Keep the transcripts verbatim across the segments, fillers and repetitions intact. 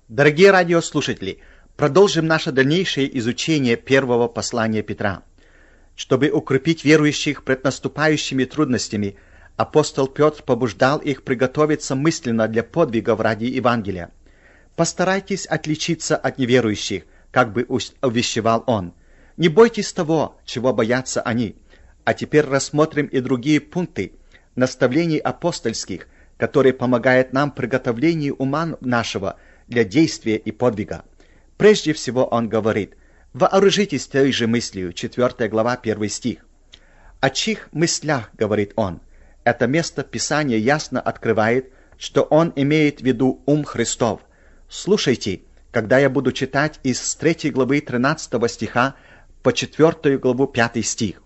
Дорогие радиослушатели, продолжим наше дальнейшее изучение первого послания Петра. Чтобы укрепить верующих пред наступающими трудностями, апостол Петр побуждал их приготовиться мысленно для подвигов ради Евангелия. «Постарайтесь отличиться от неверующих», как бы увещевал он. «Не бойтесь того, чего боятся они». А теперь рассмотрим и другие пункты наставлений апостольских, которые помогают нам в приготовлении ума нашего для действия и подвига. Прежде всего он говорит: «Вооружитесь той же мыслью», четвёртая глава, первый стих. «О чьих мыслях?» — говорит он. Это место Писания ясно открывает, что он имеет в виду ум Христов. Слушайте, когда я буду читать из третьей главы тринадцатого стиха по четвёртую главу пятый стих.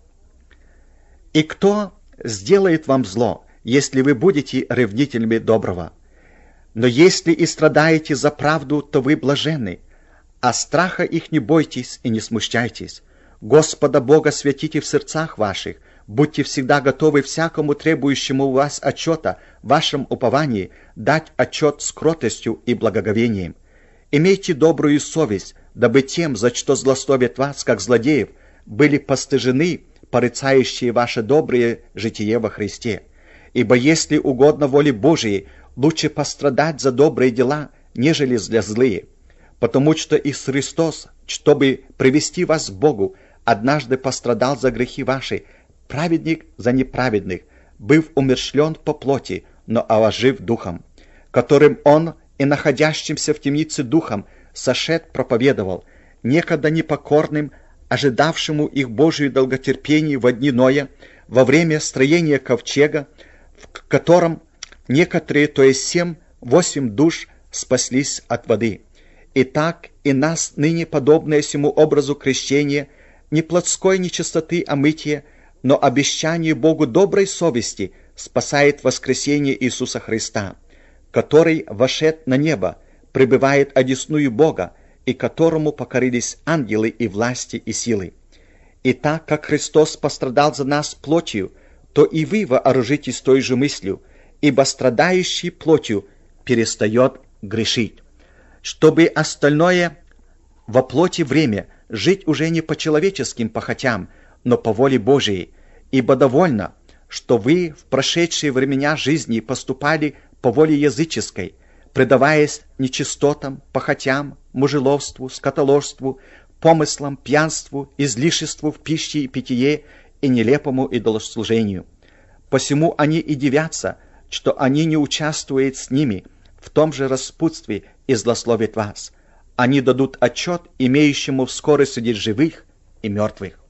«И кто сделает вам зло, если вы будете ревнителями доброго? Но если и страдаете за правду, то вы блаженны. А страха их не бойтесь и не смущайтесь. Господа Бога святите в сердцах ваших, будьте всегда готовы всякому требующему у вас отчета в вашем уповании дать отчет с кротостью и благоговением. Имейте добрую совесть, дабы тем, за что злословят вас, как злодеев, были постыжены порицающие ваше доброе житие во Христе. Ибо если угодно воле Божией, лучше пострадать за добрые дела, нежели за злые. Потому что и Христос, чтобы привести вас к Богу, однажды пострадал за грехи ваши, праведник за неправедных, быв умерщвлен по плоти, но ожив духом, которым Он и находящимся в темнице духом сошед проповедовал, некогда непокорным, ожидавшему их Божию долготерпение во дни Ноя, во время строения ковчега, в котором некоторые, то есть семь, восемь душ, спаслись от воды. Итак, и нас, ныне подобное сему образу крещения, не плотской нечистоты омытия, но обещание Богу доброй совести спасает воскресение Иисуса Христа, который вошед на небо, пребывает одесную Бога, и которому покорились ангелы и власти и силы. И так как Христос пострадал за нас плотью, то и вы вооружитесь той же мыслью, ибо страдающий плотью перестает грешить, чтобы остальное во плоти время жить уже не по человеческим похотям, но по воле Божией, ибо довольно, что вы в прошедшие времена жизни поступали по воле языческой, предаваясь нечистотам, похотям, мужеловству, скотоложству, помыслам, пьянству, излишеству в пище и питье и нелепому идолослужению. Посему они и дивятся, что они не участвуют с ними в том же распутстве и злословят вас. Они дадут отчет имеющему вскоре судить живых и мертвых».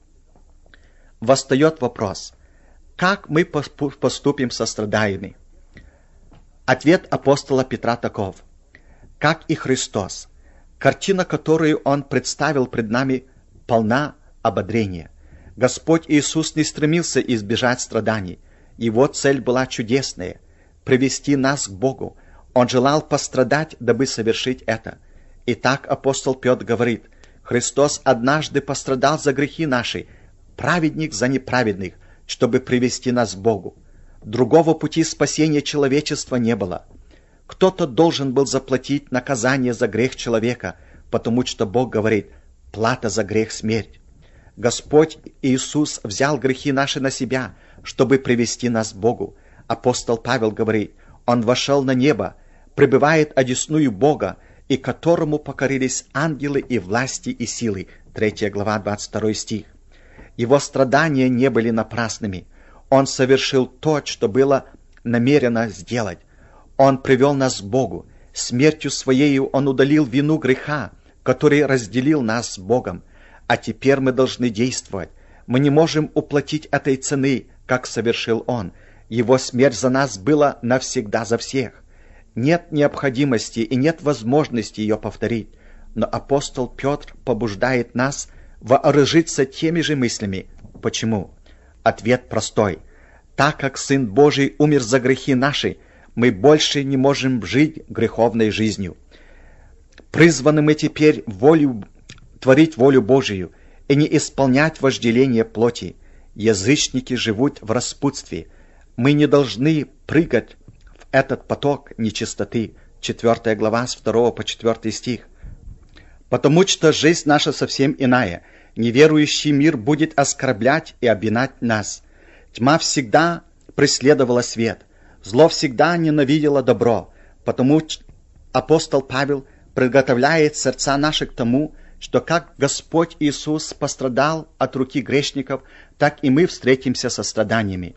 Восстает вопрос: как мы поступим со страданиями? Ответ апостола Петра таков: как и Христос, картина, которую Он представил пред нами, полна ободрения. Господь Иисус не стремился избежать страданий. Его цель была чудесная — привести нас к Богу. Он желал пострадать, дабы совершить это. Итак, апостол Петр говорит: Христос однажды пострадал за грехи наши, праведник за неправедных, чтобы привести нас к Богу. Другого пути спасения человечества не было. Кто-то должен был заплатить наказание за грех человека, потому что Бог говорит: плата за грех — смерть. Господь Иисус взял грехи наши на себя, чтобы привести нас к Богу. Апостол Павел говорит: Он вошел на небо, пребывает одесную Бога, и которому покорились ангелы и власти и силы. Третья глава, двадцать второй стих. Его страдания не были напрасными. Он совершил то, что было намерено сделать. Он привел нас к Богу. Смертью Своею Он удалил вину греха, который разделил нас с Богом. А теперь мы должны действовать. Мы не можем уплатить этой цены, как совершил Он. Его смерть за нас была навсегда за всех. Нет необходимости и нет возможности ее повторить. Но апостол Петр побуждает нас вооружиться теми же мыслями. Почему? Ответ простой. Так как Сын Божий умер за грехи наши, мы больше не можем жить греховной жизнью. Призваны мы теперь волю, творить волю Божию и не исполнять вожделение плоти. Язычники живут в распутстве. Мы не должны прыгать в этот поток нечистоты. четвёртая глава, с второго по четвёртый стих. «Потому что жизнь наша совсем иная. Неверующий мир будет оскорблять и обвинять нас. Тьма всегда преследовала свет, зло всегда ненавидело добро. Потому апостол Павел приготовляет сердца наши к тому, что как Господь Иисус пострадал от руки грешников, так и мы встретимся со страданиями.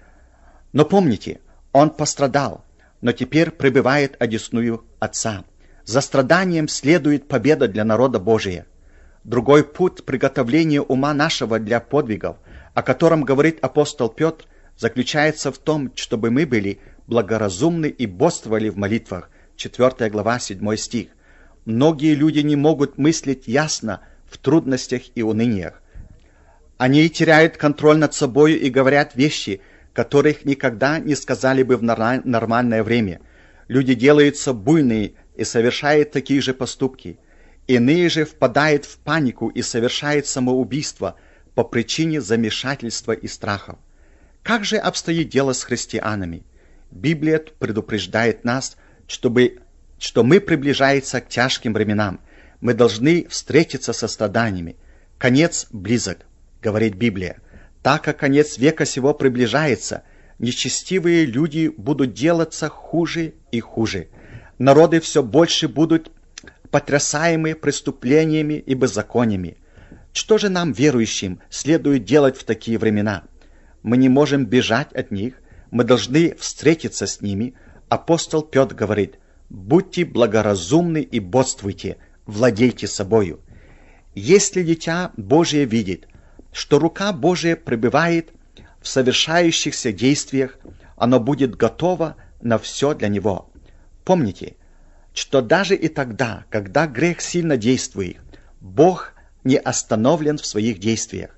Но помните, Он пострадал, но теперь пребывает одесную Отца. За страданием следует победа для народа Божия. Другой путь приготовления ума нашего для подвигов, о котором говорит апостол Петр, заключается в том, чтобы мы были благоразумны и бодрствовали в молитвах. четвёртая глава, седьмой стих. Многие люди не могут мыслить ясно в трудностях и уныниях. Они теряют контроль над собой и говорят вещи, которых никогда не сказали бы в нормальное время. Люди делаются буйные и совершают такие же поступки. Иные же впадают в панику и совершают самоубийство по причине замешательства и страхов. Как же обстоит дело с христианами? Библия предупреждает нас, чтобы, что мы приближаемся к тяжким временам. Мы должны встретиться со страданиями. Конец близок, говорит Библия. Так как конец века сего приближается, нечестивые люди будут делаться хуже и хуже. Народы все больше будут потрясаемы преступлениями и беззакониями. Что же нам, верующим, следует делать в такие времена? Мы не можем бежать от них, мы должны встретиться с ними. Апостол Петр говорит: «Будьте благоразумны и бодрствуйте, владейте собою». Если дитя Божие видит, что рука Божия пребывает в совершающихся действиях, оно будет готово на все для него. Помните, что даже и тогда, когда грех сильно действует, Бог не остановлен в своих действиях.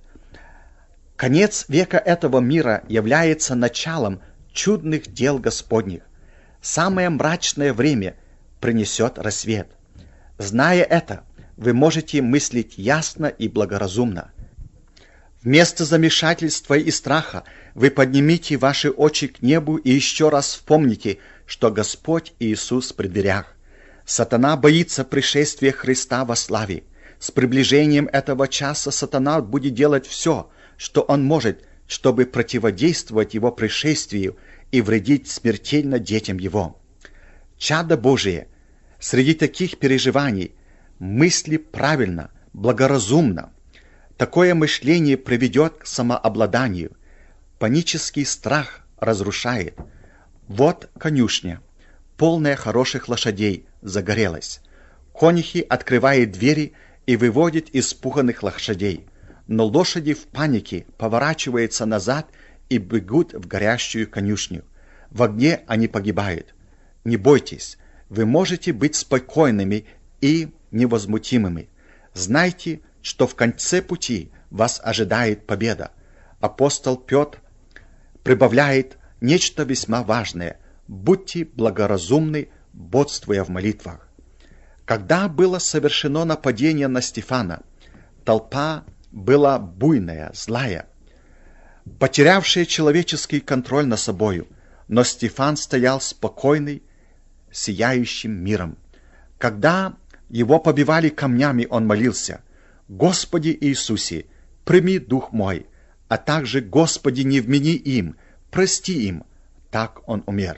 Конец века этого мира является началом чудных дел Господних. Самое мрачное время принесет рассвет. Зная это, вы можете мыслить ясно и благоразумно. Вместо замешательства и страха вы поднимите ваши очи к небу и еще раз вспомните, что Господь Иисус при дверях. Сатана боится пришествия Христа во славе. С приближением этого часа сатана будет делать все, что он может, чтобы противодействовать его пришествию и вредить смертельно детям его. Чадо Божие, среди таких переживаний мысли правильно, благоразумно. Такое мышление приведет к самообладанию. Панический страх разрушает. Вот конюшня, полная хороших лошадей, загорелась. Конюхи открывают двери и выводят испуганных лошадей. Но лошади в панике поворачиваются назад и бегут в горящую конюшню. В огне они погибают. Не бойтесь, вы можете быть спокойными и невозмутимыми. Знайте, что в конце пути вас ожидает победа. Апостол Петр прибавляет нечто весьма важное. Будьте благоразумны, бодрствуя в молитвах. Когда было совершено нападение на Стефана, толпа была буйная, злая, потерявшая человеческий контроль над собою, но Стефан стоял спокойный, сияющим миром. Когда его побивали камнями, он молился: «Господи Иисусе, прими дух мой, а также, Господи, не вмени им, прости им». Так он умер.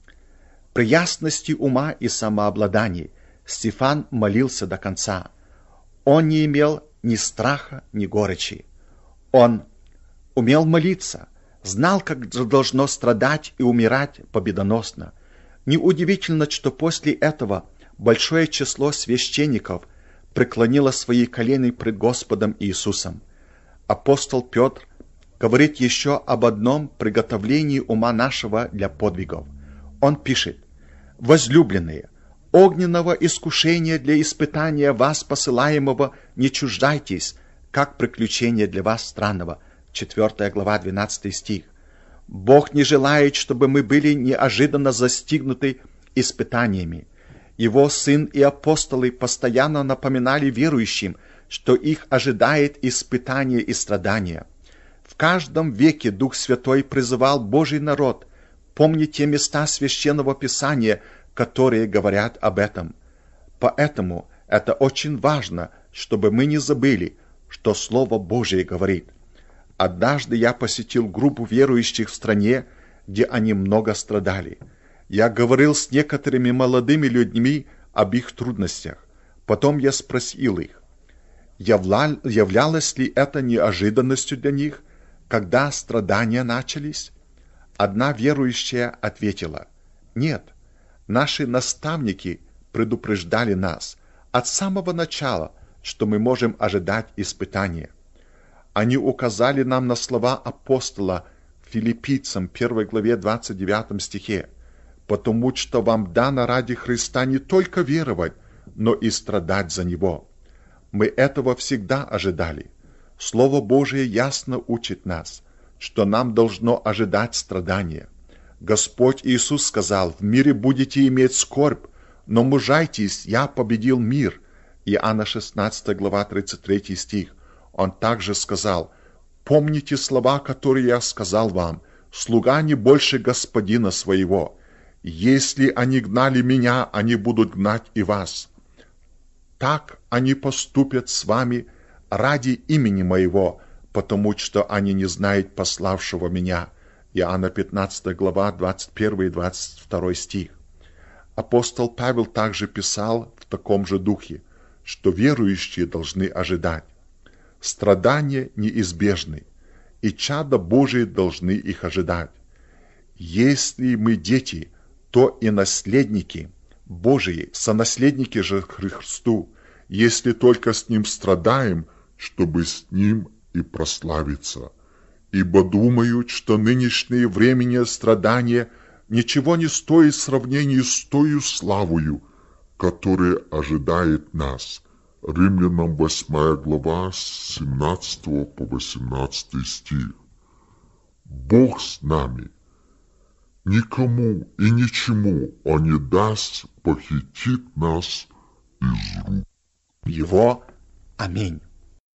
При ясности ума и самообладании Стефан молился до конца. Он не имел ни страха, ни горечи. Он умел молиться, знал, как должно страдать и умирать победоносно. Неудивительно, что после этого большое число священников преклонило свои колени пред Господом Иисусом. Апостол Петр говорит еще об одном приготовлении ума нашего для подвигов. Он пишет: «Возлюбленные, огненного искушения для испытания вас посылаемого не чуждайтесь, как приключение для вас странного». четвёртая глава, двенадцатый стих. Бог не желает, чтобы мы были неожиданно застигнуты испытаниями. Его Сын и апостолы постоянно напоминали верующим, что их ожидает испытание и страдания. В каждом веке Дух Святой призывал Божий народ помнить те места Священного Писания, которые говорят об этом. Поэтому это очень важно, чтобы мы не забыли, что Слово Божие говорит. Однажды я посетил группу верующих в стране, где они много страдали. Я говорил с некоторыми молодыми людьми об их трудностях. Потом я спросил их, явля... являлось ли это неожиданностью для них, когда страдания начались? Одна верующая ответила, нет, наши наставники предупреждали нас от самого начала, что мы можем ожидать испытания. Они указали нам на слова апостола Филиппийцам первой главе двадцать девятом стихе, потому что вам дано ради Христа не только веровать, но и страдать за Него. Мы этого всегда ожидали. Слово Божие ясно учит нас, что нам должно ожидать страдания. Господь Иисус сказал, в мире будете иметь скорбь, но мужайтесь, я победил мир. Иоанна шестнадцатая глава тридцать третий стих. Он также сказал, помните слова, которые я сказал вам, слуга не больше господина своего. Если они гнали меня, они будут гнать и вас. Так они поступят с вами ради имени моего, потому что они не знают пославшего меня. Иоанна пятнадцатая глава двадцать первый и двадцать второй стих. Апостол Павел также писал в таком же духе, что верующие должны ожидать. Страдания неизбежны, и чада Божии должны их ожидать. Если мы дети, то и наследники Божии, сонаследники же Христу, если только с Ним страдаем, чтобы с Ним и прославиться. Ибо думают, что нынешнее временное страдание ничего не стоит в сравнении с тою славою, которая ожидает нас. Римлянам восьмая глава с семнадцатого по восемнадцатый стих. Бог с нами. Никому и ничему Он не даст похитить нас из рук Его. Аминь.